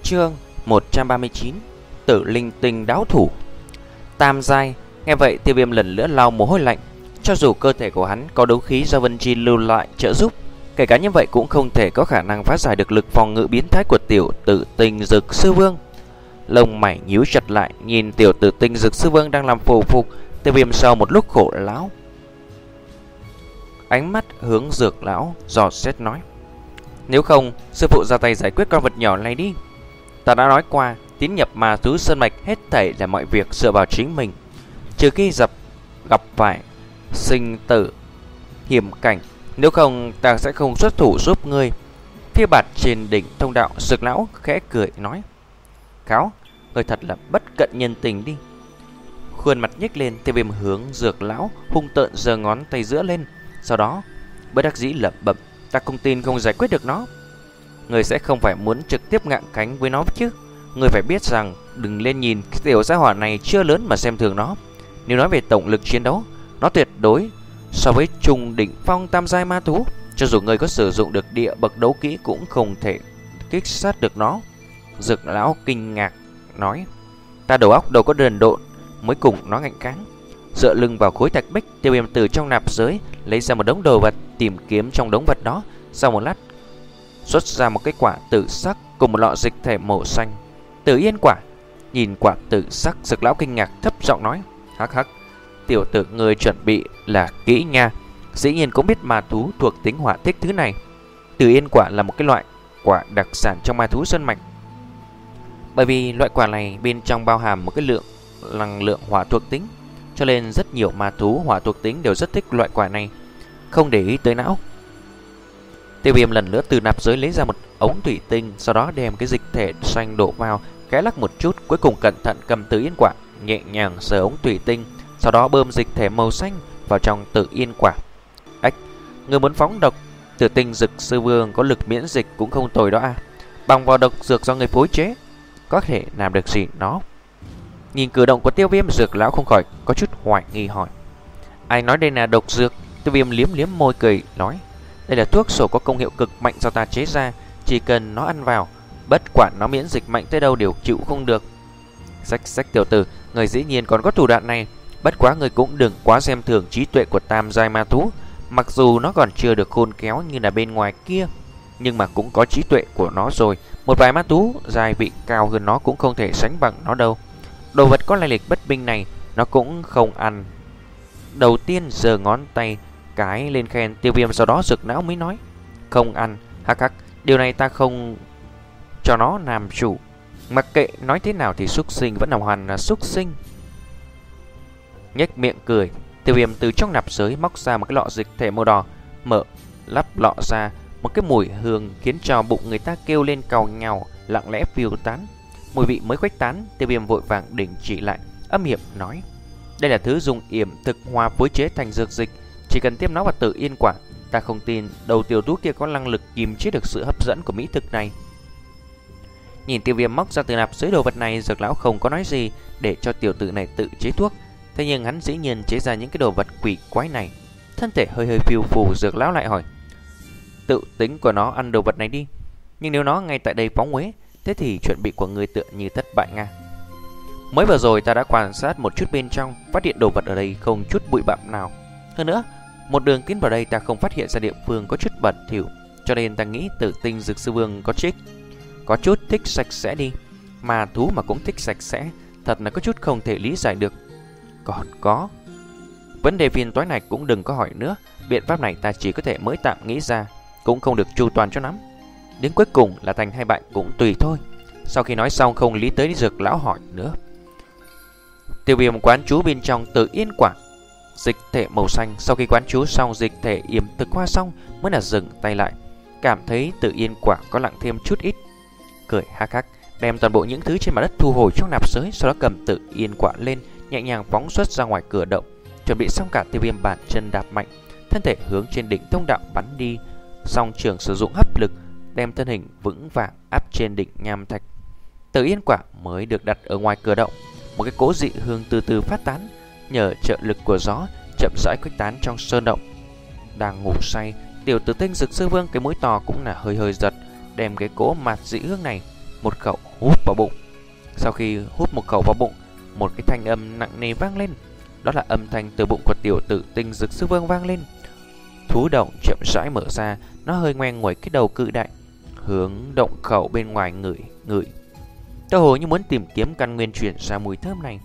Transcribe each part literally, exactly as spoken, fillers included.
Chương một trăm ba mươi chín. Tử linh tinh đáo thủ. Tam giai. Nghe vậy Tiêu Viêm lần nữa lau mồ hôi lạnh. Cho dù cơ thể của hắn có đấu khí do Vân Chi lưu lại trợ giúp, kể cả như vậy cũng không thể có khả năng phá giải được lực phòng ngự biến thái của tiểu tử Tinh Dực Sư Vương. Lông mày nhíu chặt lại, nhìn tiểu tử Tinh Dực Sư Vương đang làm phù phục. Tiêu Viêm sau một lúc khổ lão, ánh mắt hướng Dược lão dò xét nói: nếu không, sư phụ ra tay giải quyết con vật nhỏ này đi. Ta đã nói qua, tiến nhập ma thú sơn mạch hết thảy là mọi việc dựa vào chính mình, trừ khi dập gặp phải sinh tử hiểm cảnh, nếu không ta sẽ không xuất thủ giúp ngươi. Phía bạt trên đỉnh thông đạo, Dược lão khẽ cười nói: Cáo, ngươi thật là bất cận nhân tình đi. Khuôn mặt nhếch lên, Tiêu Viêm hướng Dược lão hung tợn giơ ngón tay giữa lên, sau đó bất đắc dĩ lẩm bẩm: ta không tin không giải quyết được nó. Người sẽ không phải muốn trực tiếp ngạng cánh với nó chứ. Người phải biết rằng đừng lên nhìn cái tiểu gia hỏa này chưa lớn mà xem thường nó. Nếu nói về tổng lực chiến đấu, nó tuyệt đối so với trùng đỉnh phong tam giai ma thú. Cho dù người có sử dụng được địa bậc đấu kỹ cũng không thể kích sát được nó. Dược lão kinh ngạc nói: ta đầu óc đâu có đần độn mới cùng nó ngạnh kháng. Dựa lưng vào khối thạch bích, Tiêu Viêm từ trong nạp giới lấy ra một đống đồ vật, tìm kiếm trong đống vật đó. Sau một lát xuất ra một cái quả tử sắc cùng một lọ dịch thể màu xanh. Tử yên quả. Nhìn quả tử sắc, Dược lão kinh ngạc thấp giọng nói: hắc hắc, tiểu tử người chuẩn bị là kỹ nha. Dĩ nhiên cũng biết ma thú thuộc tính hỏa thích thứ này. Tử yên quả là một cái loại quả đặc sản trong ma thú sơn mạch, bởi vì loại quả này bên trong bao hàm một cái lượng năng lượng hỏa thuộc tính, cho nên rất nhiều ma thú hỏa thuộc tính đều rất thích loại quả này. Không để ý tới não, Tiêu Viêm lần nữa từ nạp giới lấy ra một ống thủy tinh, sau đó đem cái dịch thể xanh đổ vào, khẽ lắc một chút, cuối cùng cẩn thận cầm Tử yên quả, nhẹ nhàng sờ ống thủy tinh, sau đó bơm dịch thể màu xanh vào trong Tử yên quả. Ách, người muốn phóng độc? Tử Tinh Dực Sư Vương có lực miễn dịch cũng không tồi đó à. Bằng vào độc dược do người phối chế, có thể làm được gì nó? Nhìn cử động của Tiêu Viêm, Dược lão không khỏi có chút hoài nghi hỏi: ai nói đây là độc dược? Tiêu Viêm liếm liếm môi cười nói: đây là thuốc sổ có công hiệu cực mạnh do ta chế ra, chỉ cần nó ăn vào, bất quản nó miễn dịch mạnh tới đâu đều chịu không được. Xách xách tiểu tử, người dĩ nhiên còn có thủ đoạn này. Bất quá người cũng đừng quá xem thường trí tuệ của tam giai ma thú. Mặc dù nó còn chưa được khôn khéo như là bên ngoài kia, nhưng mà cũng có trí tuệ của nó rồi. Một vài ma thú giai vị cao hơn nó cũng không thể sánh bằng nó đâu. Đồ vật có lai lịch bất minh này nó cũng không ăn. Đầu tiên giơ ngón tay cái lên khen Tiêu Viêm, sau đó Dược lão mới nói: không ăn, hắc hắc, điều này ta không cho nó làm chủ. Mặc kệ nói thế nào thì súc sinh vẫn là hoàn là súc sinh. Nhếch miệng cười, Tiêu Viêm từ trong nạp giới móc ra một cái lọ dịch thể màu đỏ, mở lắp lọ ra, một cái mùi hương khiến cho bụng người ta kêu lên cào nhào, lặng lẽ phiêu tán. Mùi vị mới khuếch tán, Tiêu Viêm vội vàng đình chỉ lại, âm hiểm nói: đây là thứ dùng yểm thực hoa phối chế thành dược dịch, chỉ cần tiếp nó vào Tử yên quả, ta không tin đầu tiểu tú kia có năng lực kìm chế được sự hấp dẫn của mỹ thực này. Nhìn Tiêu Viêm móc ra từ nạp giới đồ vật này, Dược lão không có nói gì, để cho tiểu tử này tự chế thuốc. Thế nhưng hắn dĩ nhiên chế ra những cái đồ vật quỷ quái này. Thân thể hơi hơi phiêu phù, Dược lão lại hỏi: tự tính của nó ăn đồ vật này đi, nhưng nếu nó ngay tại đây phóng uế, thế thì chuẩn bị của người tựa như thất bại nga. Mới vừa rồi ta đã quan sát một chút bên trong, phát hiện đồ vật ở đây không chút bụi bặm nào. Hơn nữa, một đường tiến vào đây ta không phát hiện ra địa phương có chút bẩn thỉu, cho nên ta nghĩ Tử Tinh Dực Sư Vương có trích có chút thích sạch sẽ đi. Mà thú mà cũng thích sạch sẽ, thật là có chút không thể lý giải được. Còn có vấn đề phiền toái này cũng đừng có hỏi nữa. Biện pháp này ta chỉ có thể mới tạm nghĩ ra, cũng không được chu toàn cho lắm. Đến cuối cùng là thành hay bại cũng tùy thôi. Sau khi nói xong không lý tới Dược lão hỏi nữa. Tiêu Viêm quán chú bên trong Tử yên quả dịch thể màu xanh. Sau khi quán chú xong dịch thể yểm thực hoa xong, mới là dừng tay lại, cảm thấy Tử yên quả có lặng thêm chút ít, cười hắc hắc, đem toàn bộ những thứ trên mặt đất thu hồi trong nạp giới, sau đó cầm Tử yên quả lên, nhẹ nhàng phóng xuất ra ngoài cửa động. Chuẩn bị xong cả, Tiêu Viêm bàn chân đạp mạnh, thân thể hướng trên đỉnh thông đạo bắn đi, song trường sử dụng hấp lực, đem thân hình vững vàng áp trên đỉnh nham thạch. Tử yên quả mới được đặt ở ngoài cửa động, một cái cỗ dị hương từ từ phát tán, nhờ trợ lực của gió chậm rãi khuếch tán trong sơn động. Đang ngủ say, tiểu tử Tinh Dực Sư Vương cái mũi to cũng là hơi hơi giật, đem cái cỗ mạt dị hương này một khẩu hút vào bụng. Sau khi hút một khẩu vào bụng, một cái thanh âm nặng nề vang lên. Đó là âm thanh từ bụng của tiểu tử Tinh Dực Sư Vương vang lên. Thú động chậm rãi mở ra, nó hơi ngoe nguẩy cái đầu cự đại, hướng động khẩu bên ngoài ngửi ngửi, tựa hồ như muốn tìm kiếm căn nguyên chuyển ra mùi thơm này.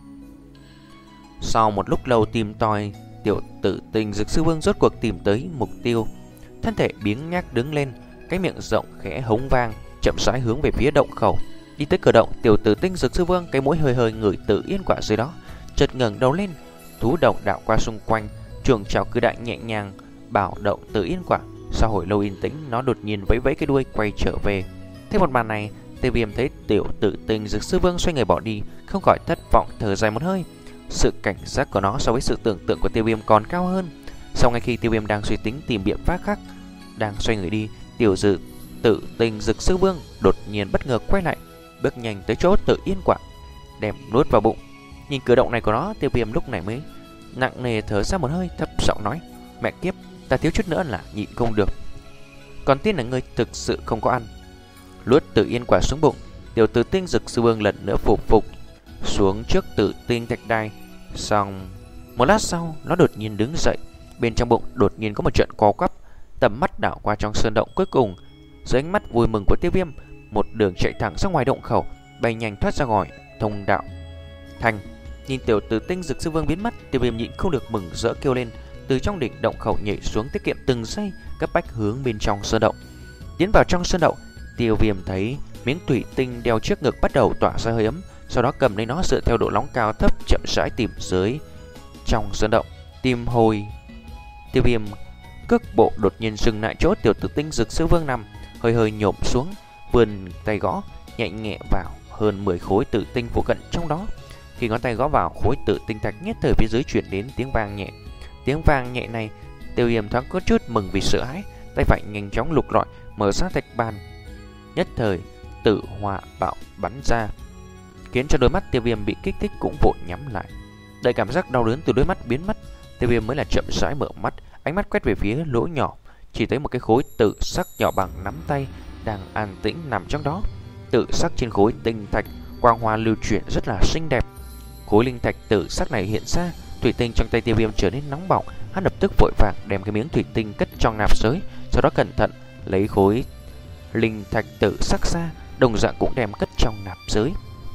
Sau một lúc lâu tìm tòi, tiểu tử Tinh Dực Sư Vương rốt cuộc tìm tới mục tiêu. Thân thể biếng nhác đứng lên, cái miệng rộng khẽ hống vang, chậm rãi hướng về phía động khẩu. Đi tới cửa động, tiểu tử Tinh Dực Sư Vương cái mũi hơi hơi ngửi tự yên quả dưới đó, chợt ngẩng đầu lên. Thú động đạo qua xung quanh, trường trảo cự đại nhẹ nhàng bảo động tự yên quả. Sau hồi lâu yên tĩnh, nó đột nhiên vẫy vẫy cái đuôi quay trở về. Thế một màn này, Tiêu Viêm thấy tiểu tử Tinh Dực Sư Vương xoay người bỏ đi, không khỏi thất vọng thở dài một hơi. Sự cảnh giác của nó so với sự tưởng tượng của Tiêu Viêm còn cao hơn. Sau ngay khi Tiêu Viêm đang suy tính tìm biện pháp khác, đang xoay người đi, tiểu dự tử Tinh Dực Sư Vương đột nhiên bất ngờ quay lại, bước nhanh tới chỗ tự yên quả, đem nuốt vào bụng. Nhìn cử động này của nó, Tiêu Viêm lúc này mới nặng nề thở ra một hơi, thấp giọng nói: mẹ kiếp, ta thiếu chút nữa là nhịn không được. Còn tin là ngươi thực sự không có ăn. Nuốt tự yên quả xuống bụng, tiểu tử Tinh Dực Sư Vương lần nữa phục phục xuống trước tự tinh thạch đài. Xong một lát sau, nó đột nhiên đứng dậy, bên trong bụng đột nhiên có một trận co quắp, tầm mắt đảo qua trong sơn động. Cuối cùng dưới ánh mắt vui mừng của Tiêu Viêm, một đường chạy thẳng ra ngoài động khẩu, bay nhanh thoát ra ngoài thông đạo thành. Nhìn tiểu tử Tinh Dực Sư Vương biến mất, Tiêu Viêm nhịn không được mừng rỡ kêu lên, từ trong đỉnh động khẩu nhảy xuống, tiết kiệm từng giây, cấp bách hướng bên trong sơn động. Tiến vào trong sơn động, Tiêu Viêm thấy miếng thủy tinh đeo trước ngực bắt đầu tỏa ra hơi ấm, sau đó cầm lấy nó dựa theo độ nóng cao thấp chậm rãi tìm dưới trong sơn động. Tìm hồi, Tiêu Viêm cước bộ đột nhiên dừng lại chỗ tiểu tử Tinh Dực Sư Vương nằm, hơi hơi nhổm xuống, vươn tay gõ nhẹ nhẹ vào hơn mười khối tử tinh phụ cận trong đó. Khi ngón tay gõ vào khối tử tinh thạch, nhất thời phía dưới chuyển đến tiếng vang nhẹ. Tiếng vang nhẹ này, Tiêu Viêm thoáng có chút mừng vì sợ hãi, tay phải nhanh chóng lục lọi mở ra thạch bàn. Nhất thời tử hỏa bạo bắn ra, khiến cho đôi mắt Tiêu Viêm bị kích thích cũng vội nhắm lại. Đợi cảm giác đau đớn từ đôi mắt biến mất, Tiêu Viêm mới là chậm rãi mở mắt, ánh mắt quét về phía lỗ nhỏ, chỉ thấy một cái khối tử sắc nhỏ bằng nắm tay đang an tĩnh nằm trong đó. Tử sắc trên khối tinh thạch quang hoa lưu chuyển rất là xinh đẹp. Khối linh thạch tử sắc này hiện ra, thủy tinh trong tay Tiêu Viêm trở nên nóng bỏng. Hắn lập tức vội vàng đem cái miếng thủy tinh cất trong nạp giới, sau đó cẩn thận lấy khối linh thạch tử sắc ra, đồng dạng cũng đem cất trong nạp giới.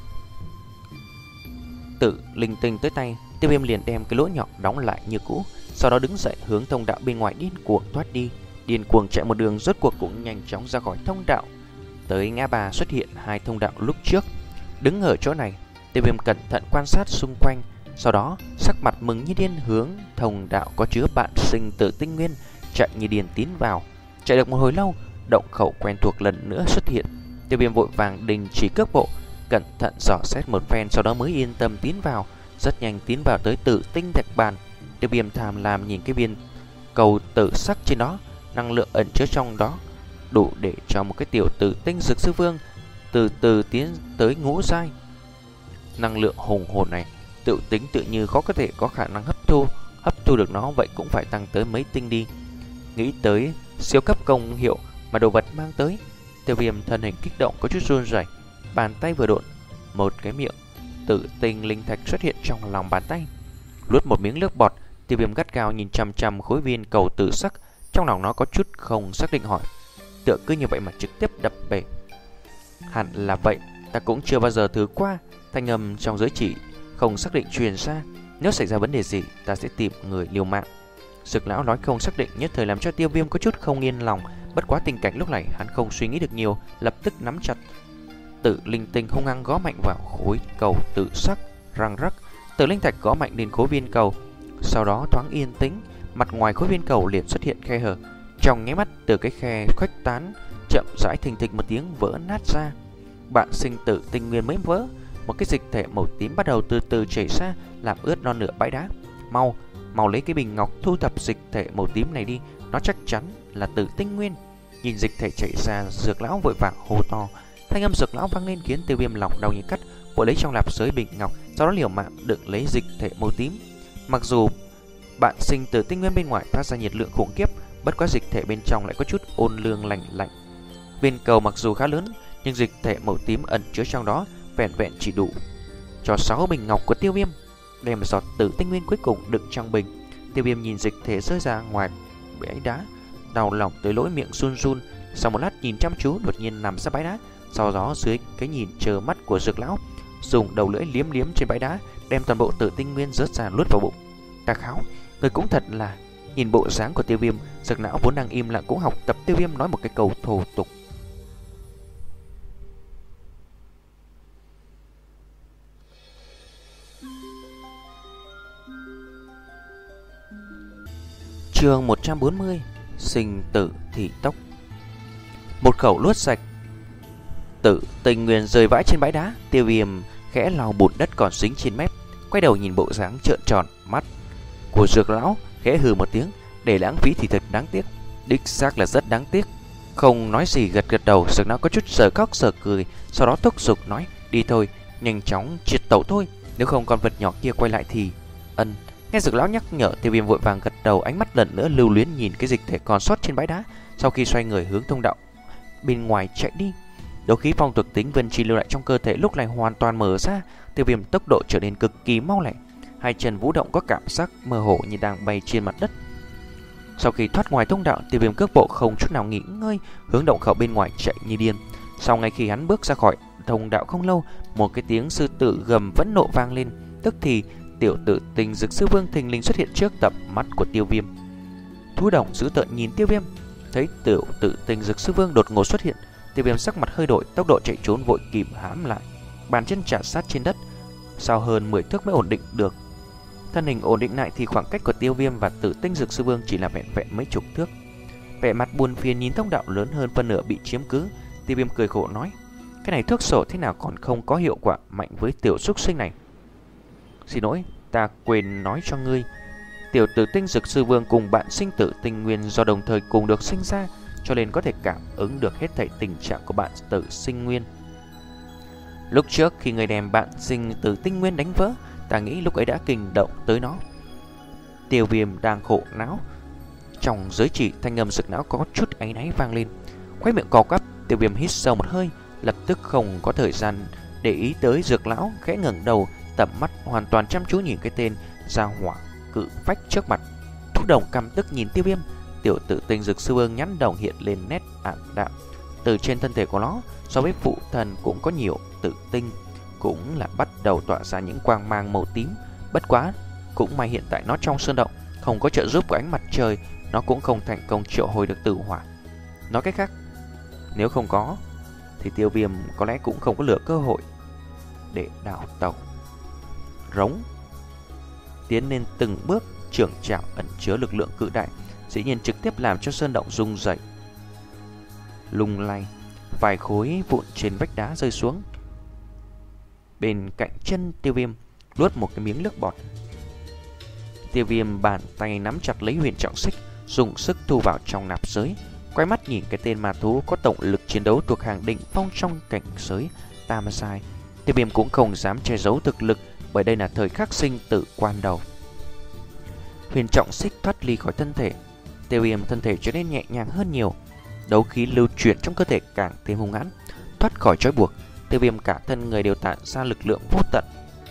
Tử linh tinh tới tay, Tiêu Viêm liền đem cái lỗ nhỏ đóng lại như cũ, sau đó đứng dậy hướng thông đạo bên ngoài điên cuồng thoát đi. Điên cuồng chạy một đường, rốt cuộc cũng nhanh chóng ra khỏi thông đạo. Tới ngã ba xuất hiện hai thông đạo lúc trước. Đứng ở chỗ này, Tiêu Viêm cẩn thận quan sát xung quanh, sau đó sắc mặt mừng như điên hướng thông đạo có chứa bạn sinh tử tinh nguyên chạy như điên tiến vào. Chạy được một hồi lâu, động khẩu quen thuộc lần nữa xuất hiện. Tiêu Viêm vội vàng đình chỉ cước bộ, cẩn thận dò xét một phen, sau đó mới yên tâm tiến vào. Rất nhanh tiến vào tới tử tinh thạch bàn. Tiêu Viêm tham lam nhìn cái viên cầu tử sắc trên đó, năng lượng ẩn chứa trong đó đủ để cho một cái tiểu tử Tinh Dực Sư Vương từ từ tiến tới ngũ giai. Năng lượng hùng hồn này tự tính tự như khó có thể có khả năng hấp thu. Hấp thu được nó vậy cũng phải tăng tới mấy tinh đi. Nghĩ tới siêu cấp công hiệu mà đồ vật mang tới, Tiêu Viêm thân hình kích động có chút run rẩy, bàn tay vừa độn, một cái miệng tử tinh linh thạch xuất hiện trong lòng bàn tay. Luốt một miếng nước bọt, Tiêu Viêm gắt gao nhìn chăm chăm khối viên cầu tử sắc, trong lòng nó có chút không xác định hỏi: tựa cứ như vậy mà trực tiếp đập bể? Hẳn là vậy, ta cũng chưa bao giờ thử qua. Thanh âm trong giới chỉ không xác định truyền ra, nếu xảy ra vấn đề gì ta sẽ tìm người liều mạng. Dực lão nói không xác định, nhất thời làm cho Tiêu Viêm có chút không yên lòng. Bất quá tình cảnh lúc này hắn không suy nghĩ được nhiều, lập tức nắm chặt tử linh tinh hung hăng gõ mạnh vào khối cầu tử sắc, răng rắc. Tử linh thạch gõ mạnh lên khối viên cầu, sau đó thoáng yên tĩnh, mặt ngoài khối viên cầu liền xuất hiện khe hở. Trong nháy mắt, từ cái khe khuếch tán chậm rãi thình thịch một tiếng vỡ nát ra. Bạn sinh tử tinh nguyên mới vỡ, một cái dịch thể màu tím bắt đầu từ từ chảy ra, làm ướt non nửa bãi đá. Mau, mau lấy cái bình ngọc thu thập dịch thể màu tím này đi, nó chắc chắn là tử tinh nguyên. Nhìn dịch thể chảy ra, Dược lão vội vàng hô to. Thanh âm Dược lão vang lên khiến Tiêu Viêm lòng đau như cắt, vội lấy trong lạp giới bình ngọc, sau đó liều mạng đựng lấy dịch thể màu tím. Mặc dù bạn sinh tử tinh nguyên bên ngoài phát ra nhiệt lượng khủng khiếp, bất quá dịch thể bên trong lại có chút ôn lương lạnh lạnh. Viên cầu mặc dù khá lớn, nhưng dịch thể màu tím ẩn chứa trong đó vẹn vẹn chỉ đủ cho sáu bình ngọc của Tiêu Viêm. Đem giọt tử tinh nguyên cuối cùng đựng trong bình. Tiêu Viêm nhìn dịch thể rơi ra ngoài bãi đá, đau lòng tới lỗi miệng run run. Sau một lát nhìn chăm chú, đột nhiên nằm ra bãi đá. Sau đó dưới cái nhìn chờ mắt của Dược lão, dùng đầu lưỡi liếm liếm trên bãi đá, đem toàn bộ tử tinh nguyên rớt ra nuốt vào bụng. Ta kháo, người cũng thật là. Nhìn bộ dáng của Tiêu Viêm, Dược lão vốn đang im lặng cũng học tập Tiêu Viêm nói một cái câu thô tục. Chương một trăm bốn mươi. Sinh tử thị tốc. Một khẩu luốt sạch tử tinh nguyên rơi vãi trên bãi đá. Tiêu Viêm khẽ lau bùn đất còn dính trên mép, quay đầu nhìn bộ dáng trợn tròn mắt của Dược lão, khẽ hừ một tiếng. Để lãng phí thì thật đáng tiếc. Đích xác là rất đáng tiếc. Không nói gì, gật gật đầu. Dược lão có chút sờ khóc sờ cười, sau đó thúc giục nói: đi thôi, nhanh chóng triệt tẩu thôi, nếu không con vật nhỏ kia quay lại thì... Ân. Nghe Dược lão nhắc nhở, Tiêu Viêm vội vàng gật đầu, ánh mắt lần nữa lưu luyến nhìn cái dịch thể còn sót trên bãi đá. Sau khi xoay người hướng thông đạo bên ngoài chạy đi, đấu khí phong thuộc tính vân chi lưu lại trong cơ thể lúc này hoàn toàn mở ra. Tiêu Viêm tốc độ trở nên cực kỳ mau lẹ, hai chân vũ động có cảm giác mơ hồ như đang bay trên mặt đất. Sau khi thoát ngoài thông đạo, Tiêu Viêm cước bộ không chút nào nghỉ ngơi, hướng động khẩu bên ngoài chạy như điên. Sau ngay khi hắn bước ra khỏi thông đạo không lâu, một cái tiếng sư tử gầm vẫn nộ vang lên. Tức thì tiểu tử Tình Dực Sư Vương thình lình xuất hiện trước tầm mắt của Tiêu Viêm. Thú đồng dữ tợn nhìn Tiêu Viêm, thấy tiểu tử Tình Dực Sư Vương đột ngột xuất hiện, Tiêu Viêm sắc mặt hơi đổi, tốc độ chạy trốn vội kìm hãm lại, bàn chân chà sát trên đất, sau hơn mười thước mới ổn định được. Thân hình ổn định lại thì khoảng cách của Tiêu Viêm và Tử Tinh Dực Sư Vương chỉ là vẹn vẹn mấy chục thước. Vẻ mặt buồn phiền nhìn thông đạo lớn hơn phân nửa bị chiếm cứ, Tiêu Viêm cười khổ nói: cái này thuốc sổ thế nào còn không có hiệu quả mạnh với tiểu súc sinh này. Xin lỗi, ta quên nói cho ngươi, tiểu tử Tinh Dực Sư Vương cùng bạn sinh tử tinh nguyên do đồng thời cùng được sinh ra, cho nên có thể cảm ứng được hết thảy tình trạng của bạn tử sinh nguyên. Lúc trước khi người đem bạn sinh tử tinh nguyên đánh vỡ, ta nghĩ lúc ấy đã kinh động tới nó. Tiêu Viêm đang khổ não, trong giới chỉ thanh âm sực não có chút áy náy vang lên, khóe miệng co quắp. Tiêu Viêm hít sâu một hơi, lập tức không có thời gian để ý tới Dược lão, khẽ ngẩng đầu, tầm mắt hoàn toàn chăm chú nhìn cái tên gia hỏa cự phách trước mặt. Thú đồng căm tức nhìn Tiêu Viêm, tiểu tử Tinh Dực Sư Vương nhãn đồng hiện lên nét ảm đạm. Từ trên thân thể của nó, so với phụ thần cũng có nhiều tự tinh, cũng là bắt đầu tỏa ra những quang mang màu tím. Bất quá, cũng may hiện tại nó trong sơn động, không có trợ giúp của ánh mặt trời, nó cũng không thành công triệu hồi được tử hỏa. Nói cách khác, nếu không có thì Tiêu Viêm có lẽ cũng không có lựa cơ hội để đào tẩu. Rống tiến lên từng bước, trưởng trảo ẩn chứa lực lượng cự đại, dĩ nhiên trực tiếp làm cho sơn động rung dậy, lung lay. Vài khối vụn trên vách đá rơi xuống bên cạnh chân Tiêu Viêm, nuốt một cái miếng nước bọt. Tiêu Viêm bàn tay nắm chặt lấy huyền trọng xích, dùng sức thu vào trong nạp giới, quay mắt nhìn cái tên ma thú có tổng lực chiến đấu thuộc hàng đỉnh phong trong cảnh giới Tam Giai. Tiêu Viêm cũng không dám che giấu thực lực, bởi đây là thời khắc sinh tử quan đầu. Huyền trọng xích thoát ly khỏi thân thể, Tiêu Viêm thân thể trở nên nhẹ nhàng hơn nhiều, đấu khí lưu chuyển trong cơ thể càng thêm hung hãn. Thoát khỏi trói buộc, Tiêu Viêm cả thân người đều tản ra lực lượng vô tận.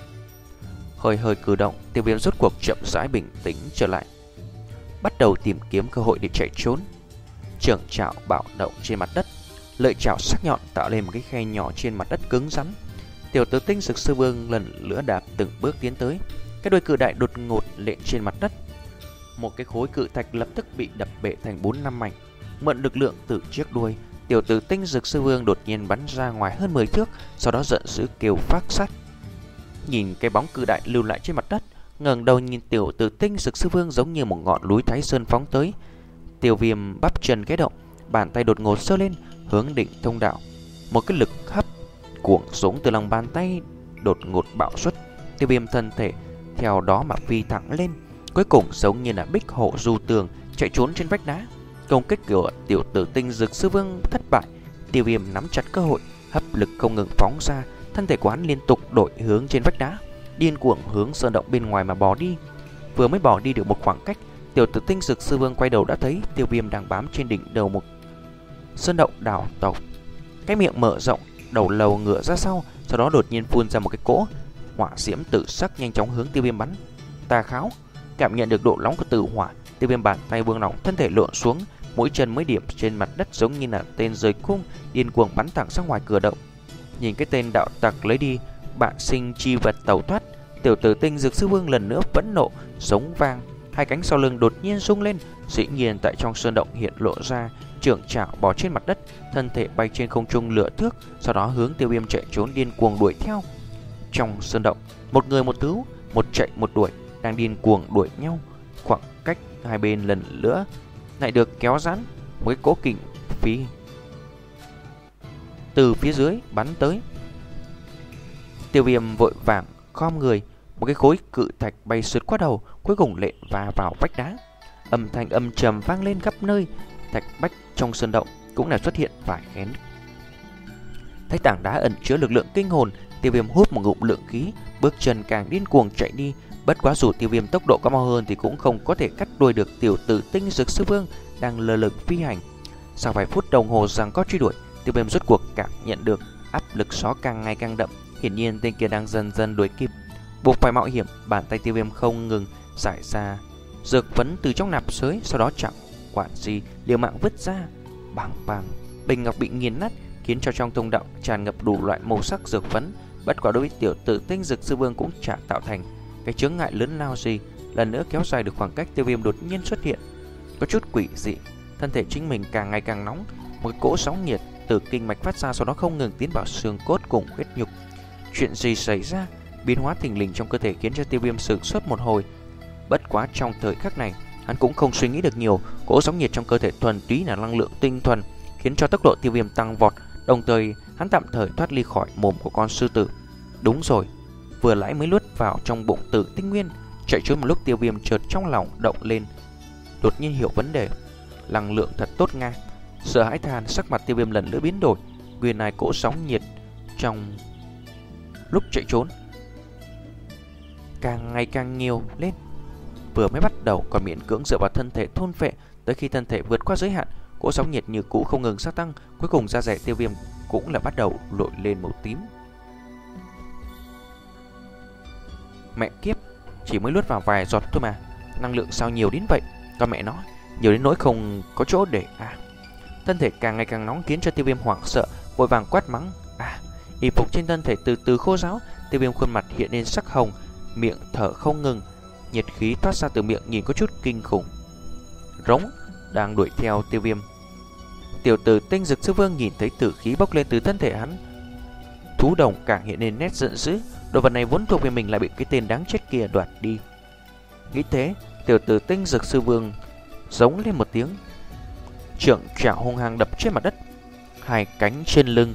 Hơi hơi cử động, Tiêu Viêm rốt cuộc chậm rãi bình tĩnh trở lại, bắt đầu tìm kiếm cơ hội để chạy trốn. Trưởng trảo bạo động trên mặt đất, lợi trảo sắc nhọn tạo lên một cái khe nhỏ trên mặt đất cứng rắn. Tiểu tử Tinh Dực Sư Vương lần nữa đạp từng bước tiến tới, cái đuôi cự đại đột ngột lện trên mặt đất. Một cái khối cự thạch lập tức bị đập bể thành bốn năm mảnh. Mượn lực lượng từ chiếc đuôi, tiểu tử Tinh Dực Sư Vương đột nhiên bắn ra ngoài hơn mười thước, sau đó giận dữ kêu phát sát. Nhìn cái bóng cự đại lưu lại trên mặt đất, ngẩng đầu nhìn tiểu tử Tinh Dực Sư Vương giống như một ngọn núi Thái Sơn phóng tới. Tiêu Viêm bắp chân khẽ động, bàn tay đột ngột giơ lên hướng định thông đạo. Một cái lực hấp cuồng xuống từ lòng bàn tay đột ngột bạo xuất, Tiêu Viêm thân thể theo đó mà phi thẳng lên, cuối cùng giống như là bích hổ du tường chạy trốn trên vách đá. Công kích của tiểu tử Tinh Dực Sư Vương thất bại, Tiêu Viêm nắm chặt cơ hội, hấp lực không ngừng phóng ra, thân thể của hắn liên tục đổi hướng trên vách đá, điên cuồng hướng sơn động bên ngoài mà bò đi. Vừa mới bò đi được một khoảng cách, tiểu tử Tinh Dực Sư Vương quay đầu đã thấy Tiêu Viêm đang bám trên đỉnh đầu một sơn động đảo tàu. cái miệng mở rộng, đầu lầu ngửa ra sau, sau đó đột nhiên phun ra một cái cỗ hỏa diễm tự sắc nhanh chóng hướng Tiêu Viêm bắn. Tà kháo, cảm nhận được độ nóng của tử hỏa, Tiêu Viêm bàn tay buông lỏng, thân thể lộn xuống, mũi chân mới điểm trên mặt đất giống như là tên rời cung, điên cuồng bắn thẳng ra ngoài cửa động. Nhìn cái tên đạo tặc lấy đi bạn sinh chi vật tẩu thoát, Tiểu Tử Tinh Dược Sư Vương lần nữa phẫn nộ, giống vang, hai cánh sau lưng đột nhiên rung lên, dĩ nhiên tại trong sơn động hiện lộ ra trưởng trảo bò trên mặt đất, thân thể bay trên không trung lửa thước, sau đó hướng Tiêu Viêm chạy trốn điên cuồng đuổi theo. Trong sơn động, một người một tứ, một chạy một đuổi, đang điên cuồng đuổi nhau, khoảng cách hai bên lần nữa lại được kéo giãn, một cái cỗ kình phi từ phía dưới bắn tới. Tiêu Viêm vội vàng khom người, một cái khối cự thạch bay sượt qua đầu, cuối cùng lệ va vào vách đá. Âm thanh âm trầm vang lên khắp nơi, thạch bách trong sơn động cũng là xuất hiện vài khe nứt. Thấy tảng đá ẩn chứa lực lượng kinh hồn, Tiêu Viêm hút một ngụm lượng khí, bước chân càng điên cuồng chạy đi. Bất quá dù Tiêu Viêm tốc độ có mau hơn thì cũng không có thể cắt đuôi được Tiểu Tử Tinh Dược Sư Vương đang lơ lửng phi hành. Sau vài phút đồng hồ giằng co truy đuổi, Tiêu Viêm rốt cuộc cảm nhận được áp lực gió càng ngày càng đậm. Hiển nhiên tên kia đang dần dần đuổi kịp, buộc phải mạo hiểm. Bàn tay Tiêu Viêm không ngừng giải ra dược phấn từ trong nạp sới, sau đó chẳng quản gì liều mạng vứt ra. Bang bang, bình ngọc bị nghiền nát, khiến cho trong thông đạo tràn ngập đủ loại màu sắc dược phấn. Bất quá đối với Tiểu Tử Tinh Dược Sư Vương cũng chả tạo thành cái chướng ngại lớn lao gì. Lần nữa kéo dài được khoảng cách, Tiêu Viêm đột nhiên xuất hiện, có chút quỷ dị, thân thể chính mình càng ngày càng nóng, một cỗ sóng nhiệt từ kinh mạch phát ra, sau đó không ngừng tiến vào xương cốt cùng huyết nhục. Chuyện gì xảy ra? Biến hóa thình lình trong cơ thể khiến cho Tiêu Viêm sửng sốt một hồi. Bất quá trong thời khắc này, hắn cũng không suy nghĩ được nhiều. Cỗ sóng nhiệt trong cơ thể thuần túy là năng lượng tinh thuần, khiến cho tốc độ Tiêu Viêm tăng vọt. Đồng thời, hắn tạm thời thoát ly khỏi mồm của con sư tử. Đúng rồi, vừa nãy mới luốt vào trong bụng Tử Tinh Nguyên. Chạy trốn một lúc, Tiêu Viêm chợt trong lòng động lên, đột nhiên hiểu vấn đề. Năng lượng thật tốt nga. Sợ hãi than, sắc mặt Tiêu Viêm lần nữa biến đổi. Nguyên lai cỗ sóng nhiệt trong lúc chạy trốn càng ngày càng nhiều lên. Vừa mới bắt đầu còn miễn cưỡng dựa vào thân thể thôn phệ, tới khi thân thể vượt qua giới hạn, cỗ sóng nhiệt như cũ không ngừng gia tăng. Cuối cùng da rẻ Tiêu Viêm cũng là bắt đầu nổi lên màu tím. Mẹ kiếp, chỉ mới lướt vào vài giọt thôi mà, năng lượng sao nhiều đến vậy? Con mẹ nó, nhiều đến nỗi không có chỗ để à. Thân thể càng ngày càng nóng khiến cho Tiêu Viêm hoảng sợ, vội vàng quát mắng. À, y phục trên thân thể từ từ khô ráo. Tiêu Viêm khuôn mặt hiện lên sắc hồng, miệng thở không ngừng, nhiệt khí thoát ra từ miệng nhìn có chút kinh khủng. Rống đang đuổi theo Tiêu Viêm. Tiểu Tử Tinh Dược Sư Vương nhìn thấy tử khí bốc lên từ thân thể hắn, thú đồng càng hiện lên nét giận dữ. Đồ vật này vốn thuộc về mình lại bị cái tên đáng chết kia đoạt đi. Nghĩ thế, Tiểu Tử Tinh Dược Sư Vương giống lên một tiếng, trưởng trảo hung hăng đập trên mặt đất. Hai cánh trên lưng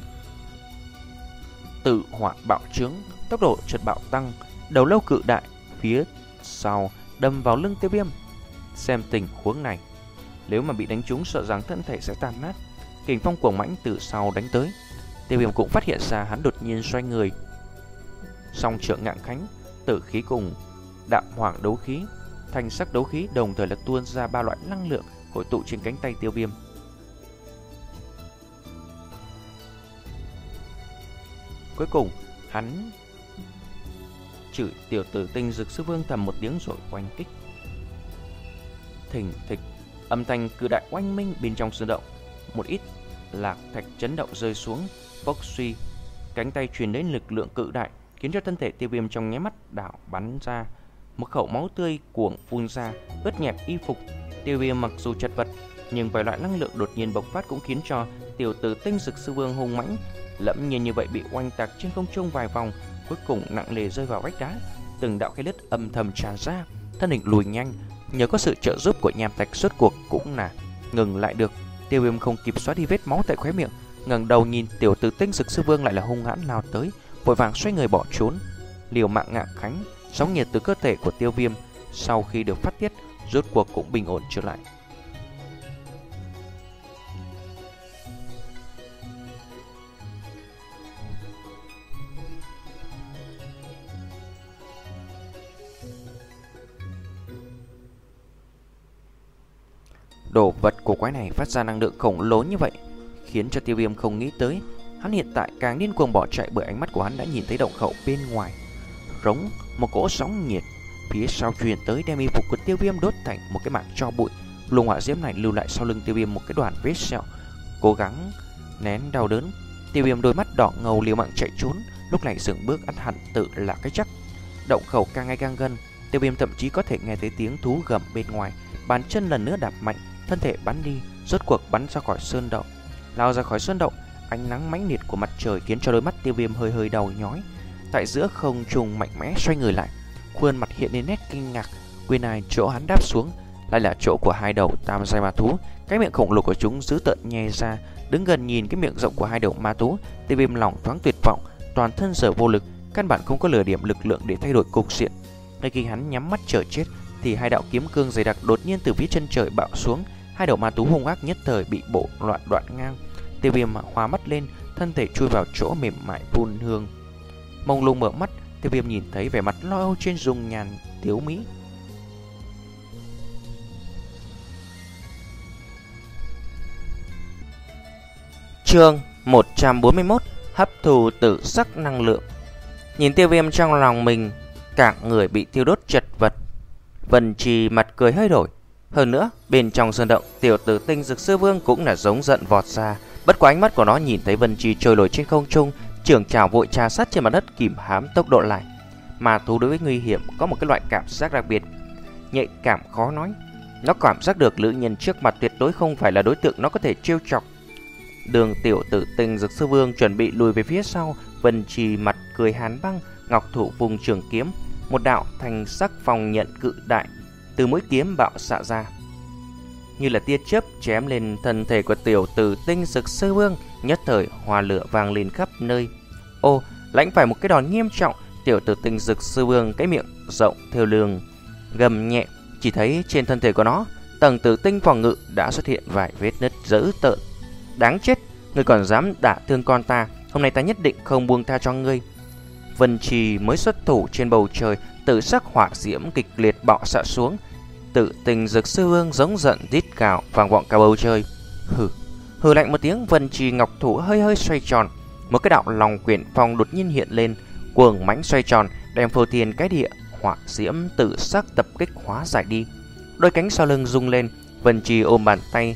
tự hỏa bạo trướng, tốc độ chợt bạo tăng, đầu lâu cự đại phía sau đâm vào lưng Tiêu Viêm. Xem tình huống này, nếu mà bị đánh trúng sợ rằng thân thể sẽ tan nát. Kình phong cuồng mãnh từ sau đánh tới. Tiêu Viêm cũng phát hiện ra hắn đột nhiên xoay người, song trượng ngạn khánh, tử khí cùng đạm hoàng đấu khí, thanh sắc đấu khí đồng thời là tuôn ra ba loại năng lượng hội tụ trên cánh tay Tiêu Viêm. Cuối cùng hắn chửi Tiểu Tử Tinh Dược Sư Vương thầm một tiếng rồi oanh kích. Thình thịch, âm thanh cự đại oanh minh bên trong sơn động, một ít lạc thạch chấn động rơi xuống, phốc suy, cánh tay truyền đến lực lượng cự đại khiến cho thân thể Tiêu Viêm trong nháy mắt đảo bắn ra, một khẩu máu tươi cuồng phun ra, ướt nhẹp y phục. Tiêu Viêm mặc dù chật vật, nhưng vài loại năng lượng đột nhiên bộc phát cũng khiến cho Tiểu Tử Tinh Dược Sư Vương hung mãnh lẫm nhiên như vậy bị oanh tạc trên không trung vài vòng, cuối cùng nặng nề rơi vào vách đá. Từng đạo khe nứt âm thầm tràn ra, thân hình lùi nhanh, nhờ có sự trợ giúp của nham thạch rốt cuộc cũng là ngừng lại được. Tiêu Viêm không kịp xóa đi vết máu tại khóe miệng, ngẩng đầu nhìn Tiểu Tử Tinh Dược Sư Vương lại là hung hãn lao tới, vội vàng xoay người bỏ trốn. Liều mạng ngạn khánh, sóng nhiệt từ cơ thể của Tiêu Viêm sau khi được phát tiết rốt cuộc cũng bình ổn trở lại. Đồ vật của quái này phát ra năng lượng khổng lồ như vậy, khiến cho Tiêu Viêm không nghĩ tới Hắn hiện tại càng điên cuồng bỏ chạy bởi ánh mắt của hắn đã nhìn thấy động khẩu bên ngoài. Rống một cỗ sóng nhiệt phía sau truyền tới đem y phục của Tiêu Viêm đốt thành một cái mảng tro bụi. Luồng hỏa diễm này lưu lại sau lưng Tiêu Viêm một cái đoàn vết sẹo. Cố gắng nén đau đớn, Tiêu Viêm đôi mắt đỏ ngầu liều mạng chạy trốn. Lúc này dừng bước ắt hẳn tự là cái chắc. Động khẩu càng ngày càng gần, Tiêu Viêm thậm chí có thể nghe thấy tiếng thú gầm bên ngoài. Bàn chân lần nữa đạp mạnh, thân thể bắn đi, rốt cuộc bắn ra khỏi sơn động. Lao ra khỏi sơn động, ánh nắng mãnh liệt của mặt trời khiến cho đôi mắt Tiêu Viêm hơi hơi đau nhói. Tại giữa không trung mạnh mẽ xoay người lại, khuôn mặt hiện lên nét kinh ngạc. Nguyên lai chỗ hắn đáp xuống lại là chỗ của hai đầu tam giai ma thú. Cái miệng khổng lồ của chúng dữ tợn nhe ra. Đứng gần nhìn cái miệng rộng của hai đầu ma thú, Tiêu Viêm lòng thoáng tuyệt vọng, toàn thân giờ vô lực, căn bản không có lửa điểm lực lượng để thay đổi cục diện. Ngay khi hắn nhắm mắt chờ chết thì hai đạo kiếm cương dày đặc đột nhiên từ phía chân trời bạo xuống. Hai đầu ma thú hung ác nhất thời bị bổ loạn đoạn ngang. Tiêu Viêm hóa mắt lên, thân thể chui vào chỗ mềm mại phun hương. Mông lung mở mắt, Tiêu Viêm nhìn thấy vẻ mặt lo âu trên dung nhan thiếu mỹ. Chương một trăm bốn mươi mốt: Hấp thụ tử sắc năng lượng. Nhìn Tiêu Viêm trong lòng mình, cả người bị thiêu đốt chật vật. Vân Trì mặt cười hơi đổi. Hơn nữa, bên trong sơn động, tiểu tử Tinh Dực Sư Vương cũng là giống giận vọt ra. Bất quá ánh mắt của nó nhìn thấy Vân Trì trôi nổi trên không trung, trường trảo vội trà sát trên mặt đất kìm hãm tốc độ lại. Mà thú đối với nguy hiểm có một cái loại cảm giác đặc biệt, nhạy cảm khó nói. Nó cảm giác được nữ nhân trước mặt tuyệt đối không phải là đối tượng nó có thể trêu chọc. Đường tiểu tử Tinh Dực Sư Vương chuẩn bị lùi về phía sau, Vân Trì mặt cười hàn băng, ngọc thủ vùng trường kiếm, một đạo thành sắc phòng nhận cự đại từ mũi kiếm bạo xạ ra, như là tia chớp chém lên thân thể của tiểu tử Tinh Dực Sư Vương. Nhất thời hoa lửa vang lên khắp nơi. Ô, lãnh phải một cái đòn nghiêm trọng. Tiểu tử Tinh Dực Sư Vương cái miệng rộng thêu lường gầm nhẹ, chỉ thấy trên thân thể của nó tầng tử tinh phòng ngự đã xuất hiện vài vết nứt dữ tợn. Đáng chết, ngươi còn dám đả thương con ta, hôm nay ta nhất định không buông tha cho ngươi. Vân Trì mới xuất thủ trên bầu trời, tử sắc hỏa diễm kịch liệt bạo xạ xuống. Tự Tinh Dực Sư Vương giống giận rít gào vang vọng cả bầu trời. Hừ, hừ lạnh một tiếng, Vân Trì ngọc thủ hơi hơi xoay tròn, một cái đạo lòng quyển phong đột nhiên hiện lên, cuồng mãnh xoay tròn, đem phô thiên cái địa hỏa diễm tử sắc tập kích hóa giải đi. Đôi cánh sau lưng rung lên, Vân Trì ôm bàn tay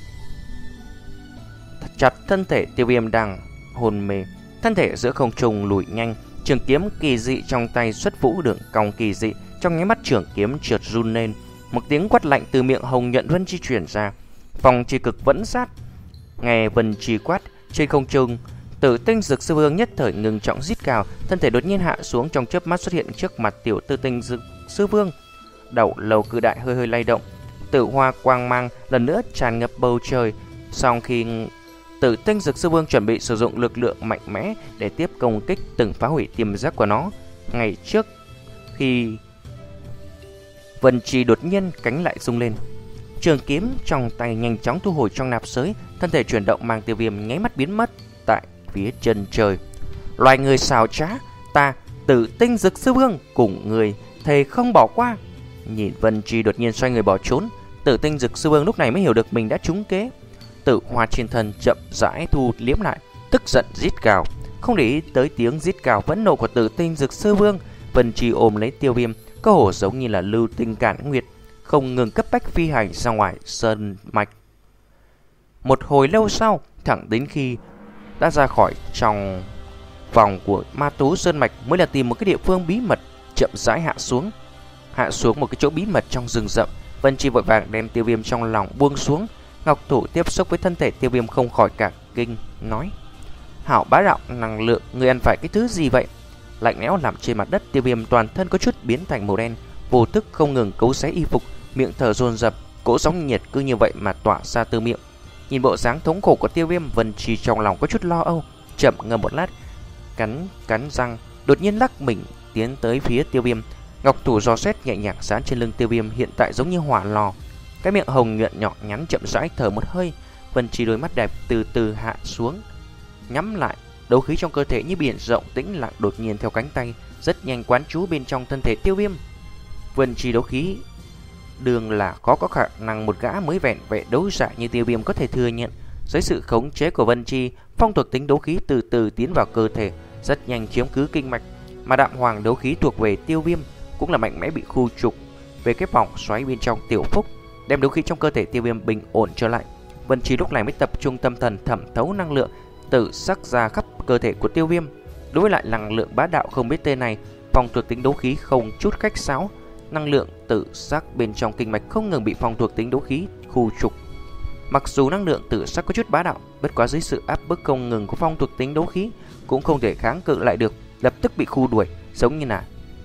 chặt thân thể Tiêu Viêm đang hôn mê. Thân thể giữa không trung lùi nhanh, trường kiếm kỳ dị trong tay xuất vũ đường cong kỳ dị, trong nháy mắt trường kiếm trượt run lên. Một tiếng quát lạnh từ miệng Hồng Nhuận Vân Chi truyền ra. Phòng chi cực vẫn sát. Nghe Vân Chi quát, trên không trung, Tử Tinh Dực Sư Vương nhất thời ngừng trọng rít cào, thân thể đột nhiên hạ xuống, trong chớp mắt xuất hiện trước mặt tiểu Tử Tinh Dực Sư Vương. Đầu lâu cự đại hơi hơi lay động, tử hoa quang mang lần nữa tràn ngập bầu trời. Sau khi Tử Tinh Dực Sư Vương chuẩn bị sử dụng lực lượng mạnh mẽ để tiếp công kích, từng phá hủy tiềm giác của nó. Ngày trước khi Vân Trì đột nhiên cánh lại rung lên, trường kiếm trong tay nhanh chóng thu hồi trong nạp giới, thân thể chuyển động mang Tiêu Viêm nháy mắt biến mất tại phía chân trời. Loài người xảo trá, ta Tử Tinh Dực Sư Vương cùng người thề không bỏ qua. Nhìn Vân Trì đột nhiên xoay người bỏ trốn, Tử Tinh Dực Sư Vương lúc này mới hiểu được mình đã trúng kế. Tử hoa trên thân chậm rãi thu liếm lại, tức giận rít gào. Không để ý tới tiếng rít gào phẫn nộ của Tử Tinh Dực Sư Vương, Vân Trì ôm lấy Tiêu Viêm, cơ hồ giống như là lưu tinh cản nguyệt, không ngừng cấp bách phi hành ra ngoài sơn mạch. Một hồi lâu sau, thẳng đến khi đã ra khỏi trong vòng của ma tú sơn mạch, mới là tìm một cái địa phương bí mật, chậm rãi hạ xuống. Hạ xuống một cái chỗ bí mật trong rừng rậm, Vân Trì vội vàng đem Tiêu Viêm trong lòng buông xuống. Ngọc thủ tiếp xúc với thân thể Tiêu Viêm không khỏi cả kinh, nói: Hảo bá đạo năng lượng, người ăn phải cái thứ gì vậy? Lạnh lẽo nằm trên mặt đất, Tiêu Viêm toàn thân có chút biến thành màu đen, vô thức không ngừng cấu xé y phục, miệng thở dồn dập, cỗ sóng nhiệt cứ như vậy mà tỏa ra từ miệng. Nhìn bộ dáng thống khổ của Tiêu Viêm, Vân Trì trong lòng có chút lo âu, chậm ngâm một lát, cắn cắn răng, đột nhiên lắc mình tiến tới phía Tiêu Viêm. Ngọc thủ giò xét nhẹ nhàng dán trên lưng Tiêu Viêm, hiện tại giống như hỏa lò. Cái miệng hồng nhuận nhỏ nhắn chậm rãi thở một hơi, Vân Trì đôi mắt đẹp từ từ hạ xuống, nhắm lại. Đấu khí trong cơ thể như biển rộng tĩnh lặng, đột nhiên theo cánh tay rất nhanh quán trú bên trong thân thể Tiêu Viêm. Vân Trì đấu khí đường là có có khả năng một gã mới vẹn vẹn đấu giả như Tiêu Viêm có thể thừa nhận. Dưới sự khống chế của Vân Chi, phong thuộc tính đấu khí từ từ tiến vào cơ thể, rất nhanh chiếm cứ kinh mạch, mà đạm hoàng đấu khí thuộc về Tiêu Viêm cũng là mạnh mẽ bị khu trục về cái vòng xoáy bên trong tiểu phúc, đem đấu khí trong cơ thể Tiêu Viêm bình ổn trở lại. Vân Chi lúc này mới tập trung tâm thần thẩm thấu năng lượng tự sắc ra khắp cơ thể của Tiêu Viêm. Đối với lại năng lượng bá đạo không biết tên này, phong thuộc tính đấu khí không chút khách sáo, năng lượng tự sắc bên trong kinh mạch không ngừng bị phong thuộc tính đấu khí khu trục. Mặc dù năng lượng tự sắc có chút bá đạo, bất quá dưới sự áp bức không ngừng của phong thuộc tính đấu khí cũng không thể kháng cự lại được, lập tức bị khu đuổi, giống như là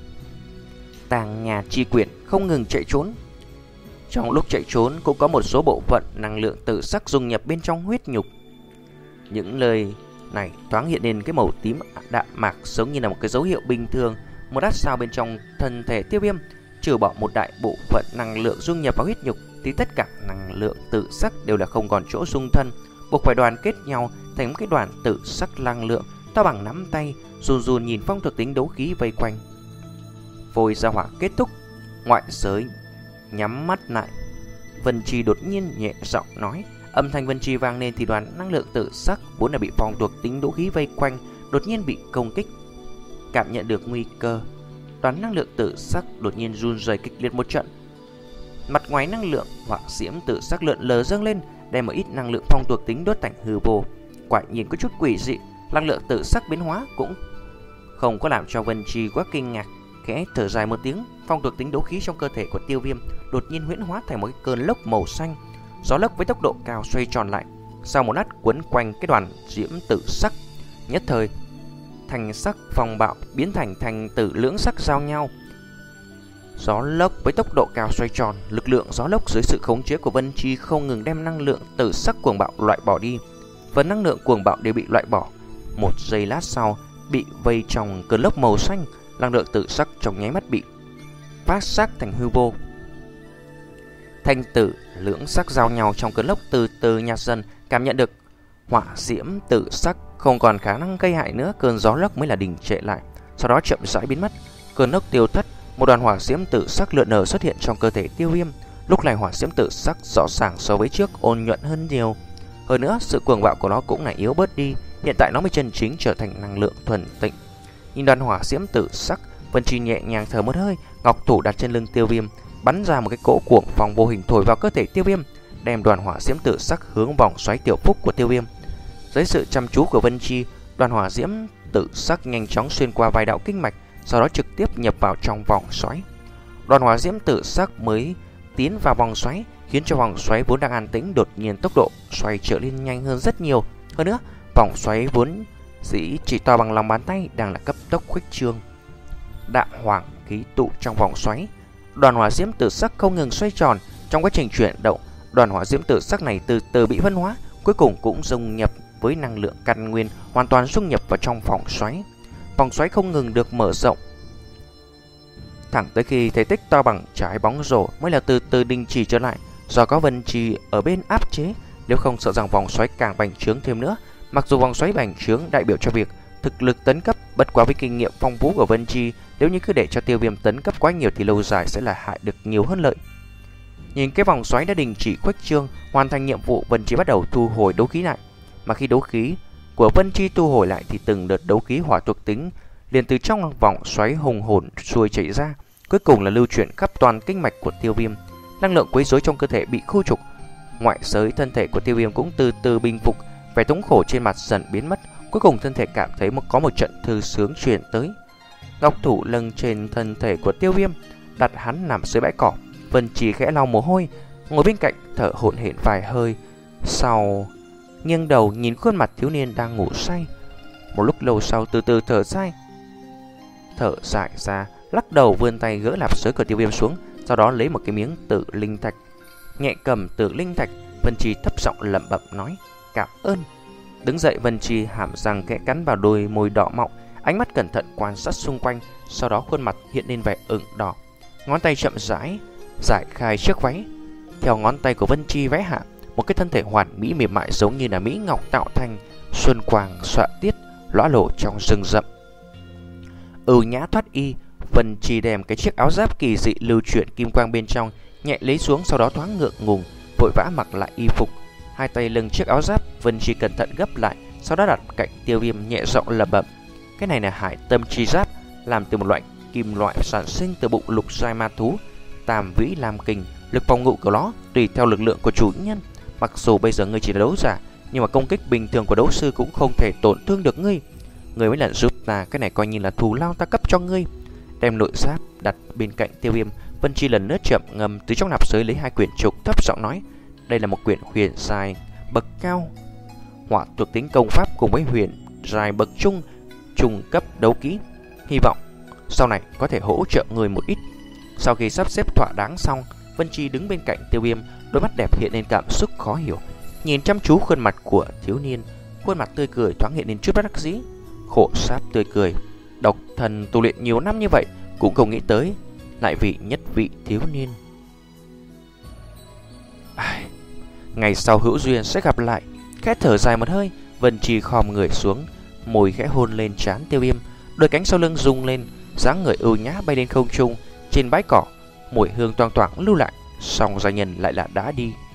tàng nhà chi quyển không ngừng chạy trốn. Trong lúc chạy trốn cũng có một số bộ phận năng lượng tự sắc dung nhập bên trong huyết nhục. Những lời này thoáng hiện lên cái màu tím đạm mạc, giống như là một cái dấu hiệu bình thường. Một đát sao bên trong thân thể Tiêu Viêm trừ bỏ một đại bộ phận năng lượng dung nhập vào huyết nhục thì tất cả năng lượng tự sắc đều là không còn chỗ dung thân, buộc phải đoàn kết nhau thành một cái đoàn tự sắc năng lượng to bằng nắm tay, run run nhìn phong thuộc tính đấu khí vây quanh. Vôi ra hỏa kết thúc, ngoại giới nhắm mắt lại. Vân Chi đột nhiên nhẹ giọng nói. Âm thanh Vân Chi vang lên thì đoàn năng lượng tự sắc vốn là bị phong thuộc tính đấu khí vây quanh đột nhiên bị công kích. Cảm nhận được nguy cơ, đoàn năng lượng tự sắc đột nhiên run rẩy kịch liệt một trận. Mặt ngoài năng lượng hỏa diễm tự sắc lượn lờ dâng lên, đem một ít năng lượng phong thuộc tính đốt thành hư vô. Quả nhiên có chút quỷ dị, năng lượng tự sắc biến hóa cũng không có làm cho Vân Chi quá kinh ngạc. Khẽ thở dài một tiếng, phong thuộc tính đấu khí trong cơ thể của Tiêu Viêm đột nhiên huyễn hóa thành một cái cơn lốc màu xanh. Gió lốc với tốc độ cao xoay tròn lại, sau một lát quấn quanh cái đoàn diễm tự sắc. Nhất thời, thành sắc phong bạo biến thành thành tử lưỡng sắc giao nhau. Gió lốc với tốc độ cao xoay tròn, lực lượng gió lốc dưới sự khống chế của Vân Chi không ngừng đem năng lượng tử sắc cuồng bạo loại bỏ đi. Phần năng lượng cuồng bạo đều bị loại bỏ. Một giây lát sau, bị vây trong cơn lốc màu xanh, năng lượng tử sắc trong nháy mắt bị phát sắc thành hư vô. Thanh tử lưỡng sắc giao nhau trong cơn lốc từ từ nhạt dần, cảm nhận được hỏa diễm tự sắc không còn khả năng gây hại nữa, cơn gió lốc mới là đình trệ lại, sau đó chậm rãi biến mất. Cơn lốc tiêu thất, một đoàn hỏa diễm tự sắc lượn lờ xuất hiện trong cơ thể Tiêu Viêm. Lúc này hỏa diễm tự sắc rõ ràng so với trước ôn nhuận hơn nhiều. Hơn nữa, sự cuồng bạo của nó cũng là yếu bớt đi, hiện tại nó mới chân chính trở thành năng lượng thuần tịnh. Nhìn đoàn hỏa diễm tự sắc, Vân Chi nhẹ nhàng thở một hơi, ngọc thủ đặt trên lưng Tiêu Viêm, bắn ra một cái cỗ cuồng phong vô hình thổi vào cơ thể Tiêu Viêm, đem đoàn hỏa diễm tự sắc hướng vòng xoáy tiểu phúc của Tiêu Viêm. Dưới sự chăm chú của Vân Chi, đoàn hỏa diễm tự sắc nhanh chóng xuyên qua vài đạo kinh mạch, sau đó trực tiếp nhập vào trong vòng xoáy. Đoàn hỏa diễm tự sắc mới tiến vào vòng xoáy, khiến cho vòng xoáy vốn đang an tĩnh đột nhiên tốc độ xoay trở lên nhanh hơn rất nhiều. Hơn nữa, vòng xoáy vốn dĩ chỉ to bằng lòng bàn tay đang là cấp tốc khuếch trương. Đạm hoàng khí tụ trong vòng xoáy, đoàn hỏa diễm tự sắc không ngừng xoay tròn. Trong quá trình chuyển động, đoàn hỏa diễm tự sắc này từ từ bị phân hóa, cuối cùng cũng dung nhập với năng lượng căn nguyên, hoàn toàn dung nhập vào trong vòng xoáy. Vòng xoáy không ngừng được mở rộng, thẳng tới khi thể tích to bằng trái bóng rổ mới là từ từ đình chỉ trở lại. Do có Vân Chi ở bên áp chế, nếu không sợ rằng vòng xoáy càng bành trướng thêm nữa. Mặc dù vòng xoáy bành trướng đại biểu cho việc thực lực tấn cấp, bất quá với kinh nghiệm phong phú của Vân Chi, nếu như cứ để cho Tiêu Viêm tấn cấp quá nhiều thì lâu dài sẽ là hại được nhiều hơn lợi. Nhìn cái vòng xoáy đã đình chỉ khuếch trương, hoàn thành nhiệm vụ, Vân Chi bắt đầu thu hồi đấu khí lại. Mà khi đấu khí của Vân Chi thu hồi lại thì từng đợt đấu khí hỏa thuộc tính liền từ trong vòng xoáy hùng hồn xuôi chảy ra, cuối cùng là lưu chuyển khắp toàn kinh mạch của Tiêu Viêm. Năng lượng quấy rối trong cơ thể bị khu trục, ngoại giới thân thể của Tiêu Viêm cũng từ từ bình phục, vẻ thống khổ trên mặt dần biến mất. Cuối cùng thân thể cảm thấy một có một trận thư sướng truyền tới. Ngọc thủ lưng trên thân thể của Tiêu Viêm, đặt hắn nằm dưới bãi cỏ. Vân Chi khẽ lau mồ hôi, ngồi bên cạnh thở hổn hển vài hơi, sau nghiêng đầu nhìn khuôn mặt thiếu niên đang ngủ say. Một lúc lâu sau từ từ thở dài, thở dài ra, lắc đầu vươn tay gỡ lạp sới của Tiêu Viêm xuống, sau đó lấy một cái miếng tử linh thạch, nhẹ cầm tử linh thạch. Vân Chi thấp giọng lẩm bẩm nói cảm ơn. Đứng dậy, Vân Chi hàm răng khẽ cắn vào đôi môi đỏ mọng, ánh mắt cẩn thận quan sát xung quanh, sau đó khuôn mặt hiện lên vẻ ửng đỏ, ngón tay chậm rãi giải khai chiếc váy. Theo ngón tay của Vân Chi vẽ hạ một cái thân thể hoàn mỹ mềm mại giống như là mỹ ngọc tạo thành, xuân quang xọa tiết lõa lộ trong rừng rậm. Ưu nhã thoát y, Vân Chi đem cái chiếc áo giáp kỳ dị lưu chuyển kim quang bên trong nhẹ lấy xuống, sau đó thoáng ngượng ngùng vội vã mặc lại y phục. Hai tay lưng chiếc áo giáp, Vân Chi cẩn thận gấp lại, sau đó đặt cạnh Tiêu Viêm, nhẹ giọng lẩm bẩm. Cái này là hải tâm chi giáp, làm từ một loại kim loại sản sinh từ bụng lục giai ma thú Tam Vĩ Lam Kình. Lực phòng ngự của nó tùy theo lực lượng của chủ nhân. Mặc dù bây giờ ngươi chỉ là đấu giả, nhưng mà công kích bình thường của đấu sư cũng không thể tổn thương được ngươi. Ngươi mấy lần giúp ta, cái này coi như là thù lao ta cấp cho ngươi. Đem nội giáp đặt bên cạnh Tiêu Viêm, Vân Chi lần nữa chậm ngầm từ trong nạp giới lấy hai quyển trục, thấp giọng nói: đây là một quyển huyền giai bậc cao hỏa thuộc tính công pháp cùng với huyền giai bậc trung trung cấp đấu kỹ, hy vọng sau này có thể hỗ trợ người một ít. Sau khi sắp xếp thỏa đáng xong, Vân Chi đứng bên cạnh Tiêu Viêm, đôi mắt đẹp hiện lên cảm xúc khó hiểu, nhìn chăm chú khuôn mặt của thiếu niên, khuôn mặt tươi cười thoáng hiện lên chút bất đắc dĩ. Khổ sáp tươi cười, độc thần tu luyện nhiều năm như vậy cũng không nghĩ tới lại vị nhất vị thiếu niên. Ai... ngày sau hữu duyên sẽ gặp lại. Khẽ thở dài một hơi, Vân Chi khom người xuống, môi khẽ hôn lên trán Tiêu Viêm, đôi cánh sau lưng rung lên, dáng người ưu nhã bay lên không trung. Trên bãi cỏ, mùi hương toang toảng lưu lại, song gia nhân lại là đã đi.